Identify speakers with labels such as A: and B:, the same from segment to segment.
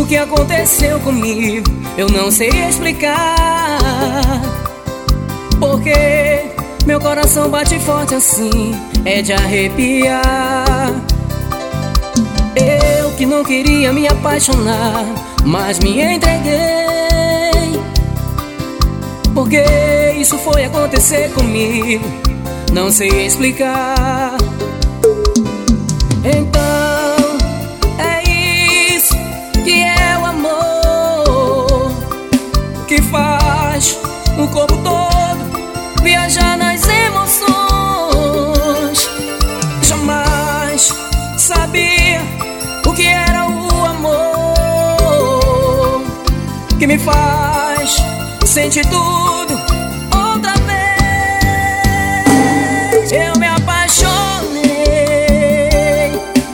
A: que aconteceu comigo eu não sei explicar. Porque meu coração bate forte assim, é de arrepiar. Eu que não queria me apaixonar, mas me entreguei. Porque isso foi acontecer comigo, não sei explicar. Então é isso que é o amor, que faz o corpo todo viajar nas emoções. Jamais sabia o que era o amor, que me faz sentir tudo outra vez. Eu me apaixonei,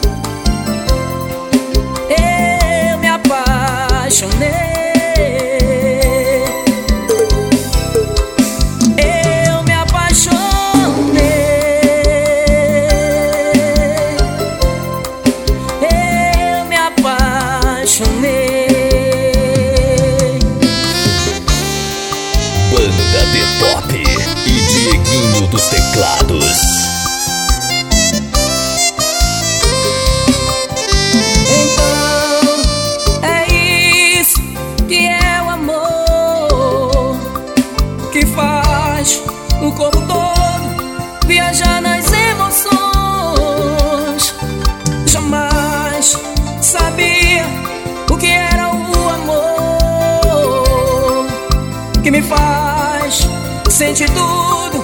A: eu me apaixonei.
B: Banda de Top e Dieguinho dos teclados.
A: Então é isso que é o amor, que faz o corpo todo viajar nas emoções. Jamais sabia o que era o amor, que me faz sentir tudo